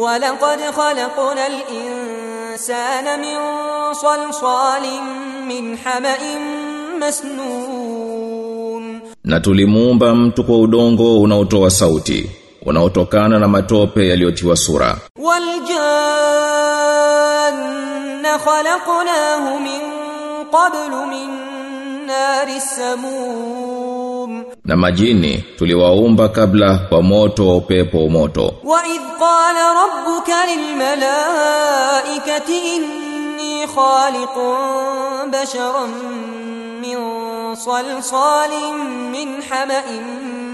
ولقد خلقنا الإنسان من صلصال من حمأ مسنون. Na tulimuumba mtu kwa udongo unaotoa sauti, unaotokana na matope yaliyotiwa sura. Waljanna khalaqnahu min qablu min nari samum. Na majini tuliwaumba kabla kwa moto wa upepo moto. Wa idh qala rabbuka lil malaikati inni khaliqun basharan min salsalin min hama'in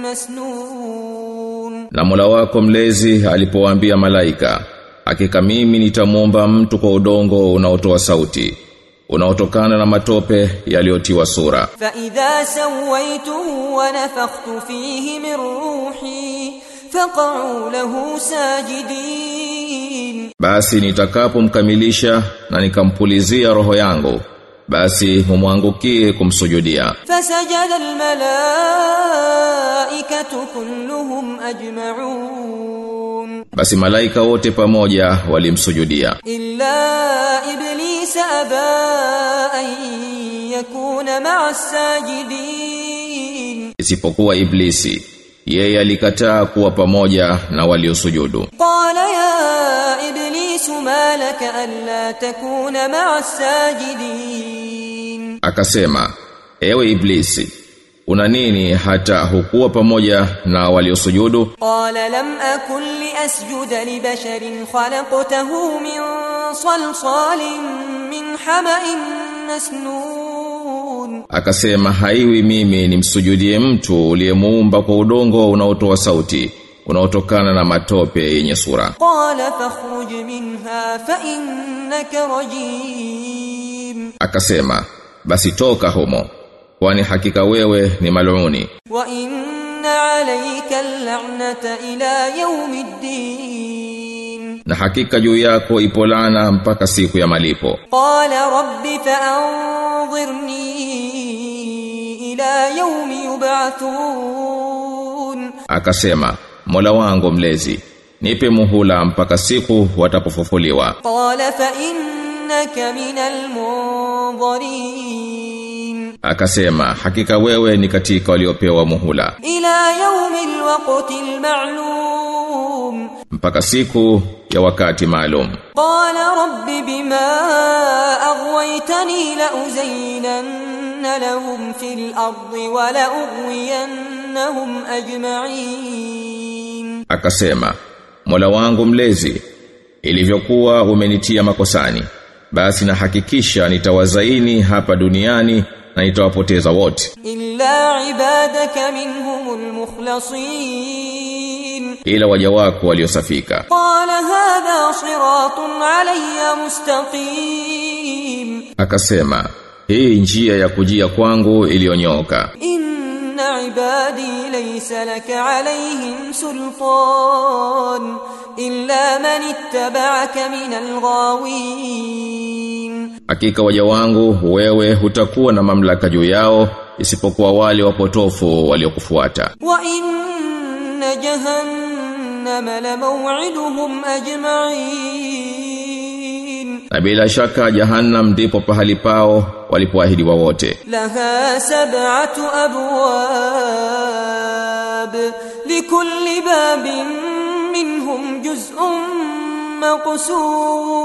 masnun. Na Mola wako mlezi alipowaambia malaika, hakika mimi nitamuumba mtu kwa udongo unaotoa sauti, unaotokana na matope yaliyotiwa sura. Fa idha sawaituhu wa nafakhtu fihi min ruhi faq'u lahu sajidin. Basi nitakapomkamilisha na nikampulizia roho yangu, basi humwangukie kumsujudia. Fasajada almalaikatu kulluhum ajma'un. Basi malaika wote pamoja walimsujudia. Illa iblis aba an yakuna ma'a sajidin. Isipokuwa Iblisi, yeye alikataa kuwa pamoja na waliosujudu. Qala ya iblis ma laka alla takuna ma'a sajidin. Akasema, ewe Iblisi, una nini hata hukuwa pamoja na waliosujudu? Qala lam akun li asjuda li basharin khalaqtahu min salsalin min hama'in masnun. Akasema, haiwi mimi nimsujudie mtu uliyemuumba kwa udongo unaotoa sauti, unaotokana na matope yenye sura. Qala fakhruj minha fa innaka rajim. Akasema, basi toka humo, kwani hakika wewe ni mal'uni. Wa inna alayka al-la'nata ila yawmiddin. Na hakika juu yako ipo laana mpaka siku ya malipo. Qala rabbi fa'anzirni ila yawmi yub'athun. Akasema, Mola wangu mlezi, nipe muhula mpaka siku watapofufuliwa. Qala fa innaka minal munzirin. Akasema, hakika wewe ni katika waliopewa muhula. Ila yawmil waqtil ma'lum. Mpaka siku ya wakati maalum. Qala rabbi bima aghwaytani la uzayyinanna lahum fil ardi wa la ughwiyannahum ajma'in. Akasema, Mola wangu mlezi, ilivyokuwa umenitia makosani, basi na hakikisha nitawazaini hapa duniani na nitawapoteza wote. Illa ibadaka minhumul mukhlasin. Ila waja wako waliosafika. Qala hadha siratun alayya mustaqim. Akasema, hii njia ya kujia kwangu iliyonyoka. Inna ibadi laysa laka alayhim sultan illa man ittaba'aka minal ghawin. Hakika waja wangu wewe hutakuwa na mamlaka juu yao isipokuwa wale wapotofu waliokufuata. Wa inna jahannama la maw'iduhum ajma'in. Na bila shaka jahannam ndipo pahali pao walipoahidiwa wote. Laha sab'atu abwab likulli babin minhum juz'un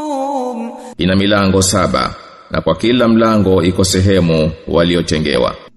maqsum. Ina milango 7 na kwa kila mlango iko sehemu waliotengewa.